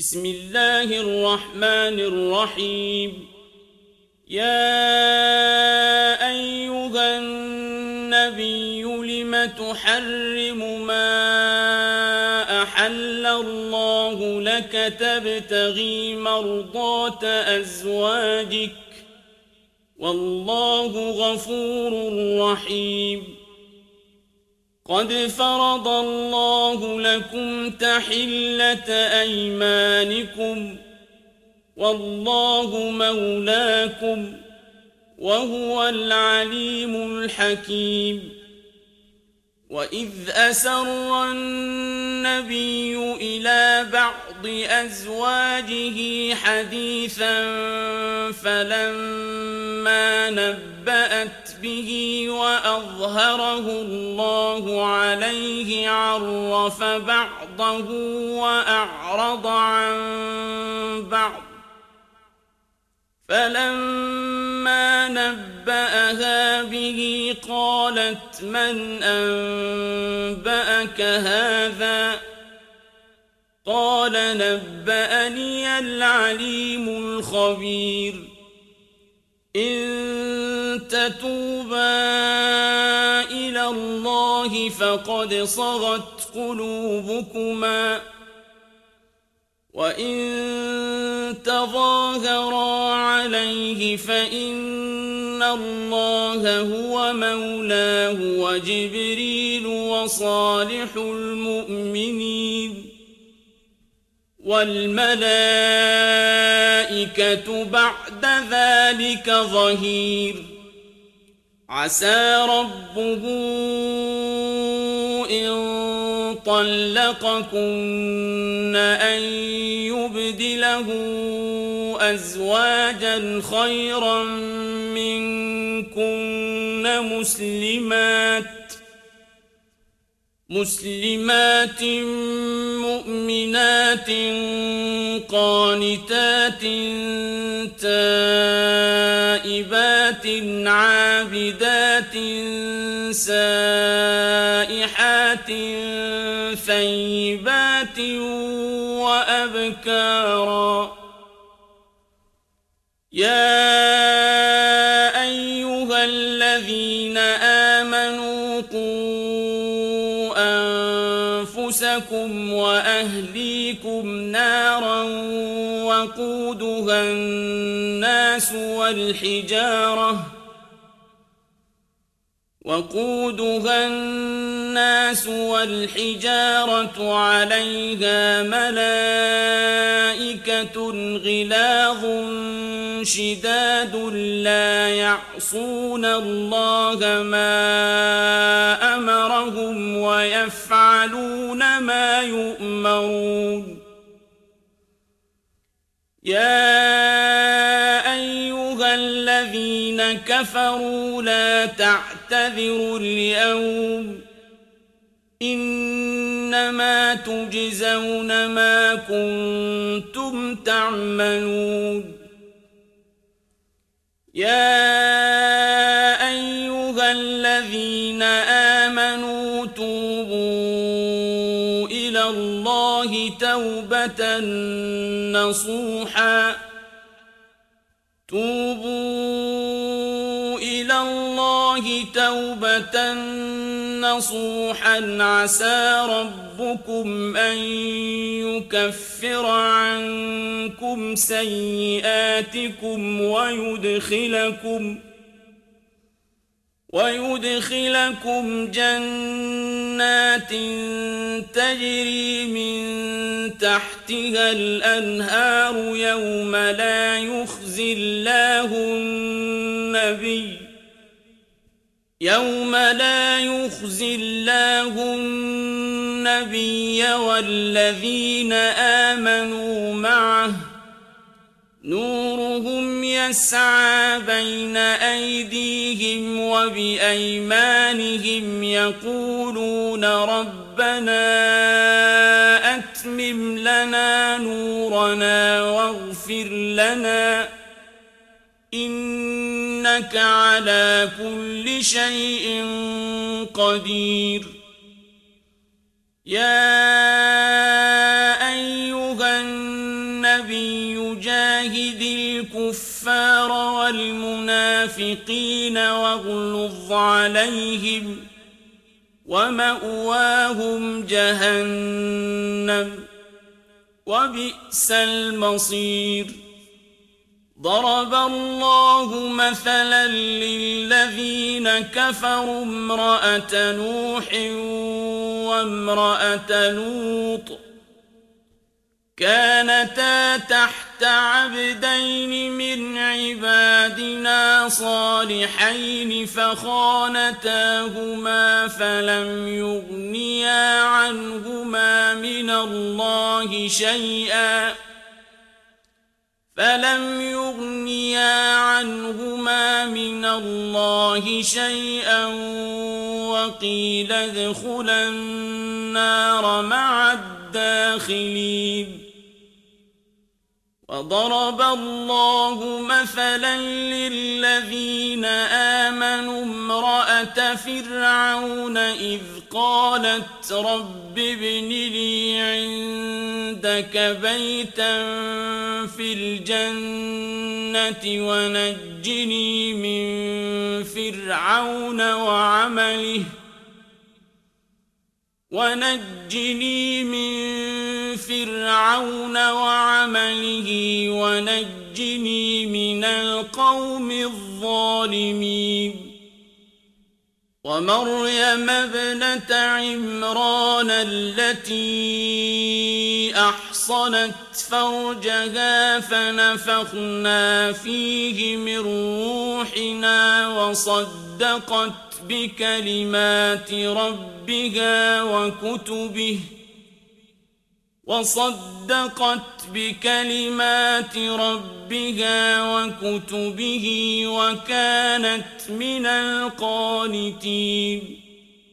بسم الله الرحمن الرحيم. يا أيها النبي لم تحرم ما أحل الله لك تبتغي مرضات أزواجك والله غفور رحيم. قد فرض الله لكم تحلة أيمانكم والله مولاكم وهو العليم الحكيم. وإذ أسر النبي إلى بعض أزواجه حديثا فلما نبأت به وأظهره الله عليه عرف بعضه وأعرض عن بعض، فلما نبأها به قالت من أنبأك هذا؟ قال نبأني العليم الخبير. إن تتوبا إلى الله فقد صغت قلوبكما، وإن تظاهرا عليه فإن الله هو مولاه وجبريل وصالح المؤمنين والملائكة بعد ذلك ظهير. عسى ربه إن طلقكن أن يبدله أزواجا خيرا منكن مسلمات مؤمنات قانتات تائبات عابدات سائحات ثيبات وأبكارا. يا أيها الذين آمنوا قوا أنفسكم وأهليكم نارا وقودها الناس والحجارة عليها ملائكة غلاظ شداد لا يعصون الله ما أمرهم ويفعلون ما يؤمرون. يا أيها الذين كفروا لا تعتذروا اليوم إنما تجزون ما كنتم تعملون. يا أيها الذين آمنوا توبوا إلى الله توبة نصوحا عسى ربكم أن يكفر عنكم سيئاتكم ويدخلكم جنات تجري من تحتها الأنهار يوم لا يخزي الله النبي والذين آمنوا معه نورهم يسعى بين أيديهم وبأيمانهم يقولون ربنا أتمم لنا نورنا واغفر لنا إنك على كل شيء قدير. يا أيها النبي جاهد الكفار والمنافقين واغلظ عليهم ومأواهم جهنم وبئس المصير ضرب الله مثلا للذين كفروا امرأة نوح وامرأة لوط كانتا تحت عبدين من عبادنا صالحين فخانتاهما فلم يغنيا عنهما من الله شيئا وقيل ادخلا النار مع الداخلين وضرب الله مثلا للذين آمنوا امرأة فرعون إذ قالت رب ابن لي عندك بيتا في الجنة ونجني من فرعون وعمله ونجني من القوم الظالمين ومريم ابنة عمران التي أحصنت فرجها فنفخنا فيه من روحنا وصدقت بكلمات ربها وكتبه وكانت من القانتين